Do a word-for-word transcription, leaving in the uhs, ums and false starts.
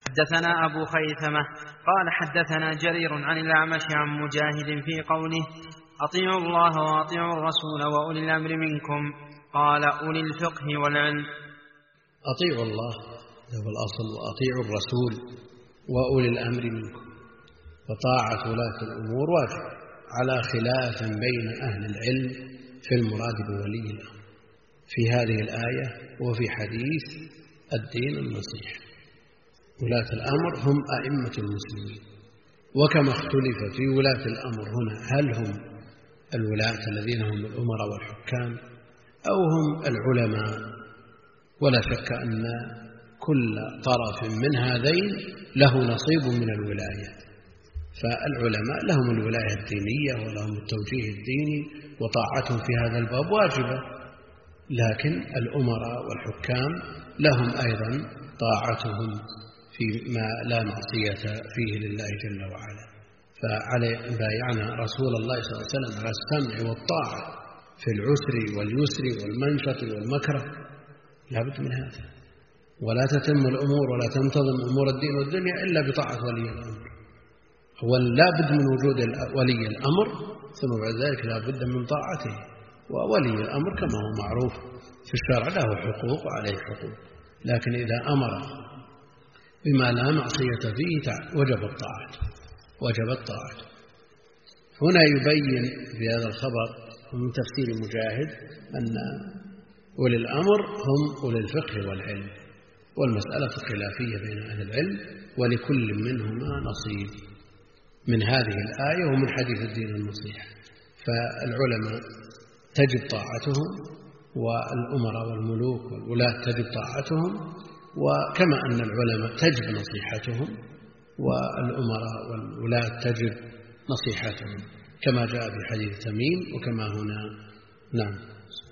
حدثنا أبو خيثمة قال حدثنا جرير عن الأعمش عن مجاهد في قوله أطيعوا الله وأطيعوا الرسول وأولي الأمر منكم، قال أولي الفقه والعلم. أطيعوا الله هو الأصل، وأطيعوا الرسول وأولي الأمر منكم، وطاعة ولاة الأمور واجب، على خلاف بين أهل العلم في المراد بولي الأمر في هذه الآية وفي حديث الدين النصيحة. ولاة الأمر هم أئمة المسلمين، وكما اختلف في ولاة الأمر هنا هل هم الولاة الذين هم الأمراء والحكام أو هم العلماء، ولا شك أن كل طرف من هذين له نصيب من الولاية. فالعلماء لهم الولاية الدينية ولهم التوجيه الديني وطاعتهم في هذا الباب واجبة، لكن الأمراء والحكام لهم أيضا طاعتهم فيما لا معصية فيه لله جل وعلا. فعلى بايعنا رسول الله صلى الله عليه وسلم على السمع والطاعة في العسر واليسر والمنشط والمكره، لا بد من هذا، ولا تتم الأمور ولا تنتظم أمور الدين والدنيا إلا بطاعة ولي الأمر. ولا بد من وجود ولي الأمر، ثم بعد ذلك لا بد من طاعته. وولي الأمر كما هو معروف في الشرع له حقوق وعليه حقوق، لكن إذا أمر بما لا معصية فيه وجب الطاعة وجب الطاعة. هنا يبين في هذا الخبر من تفسير مجاهد أن أولي الأمر هم أولي الفقه والعلم، والمسألة خلافية بين أهل العلم، ولكل منهما نصيب من هذه الآية ومن حديث الدين النصيحة. فالعلماء تجب طاعتهم، والأمراء والملوك والولاة تجب طاعتهم، وكما أن العلماء تجب نصيحتهم، والأمراء والولاة تجب نصيحتهم، كما جاء في حديث تميم وكما هنا. نعم.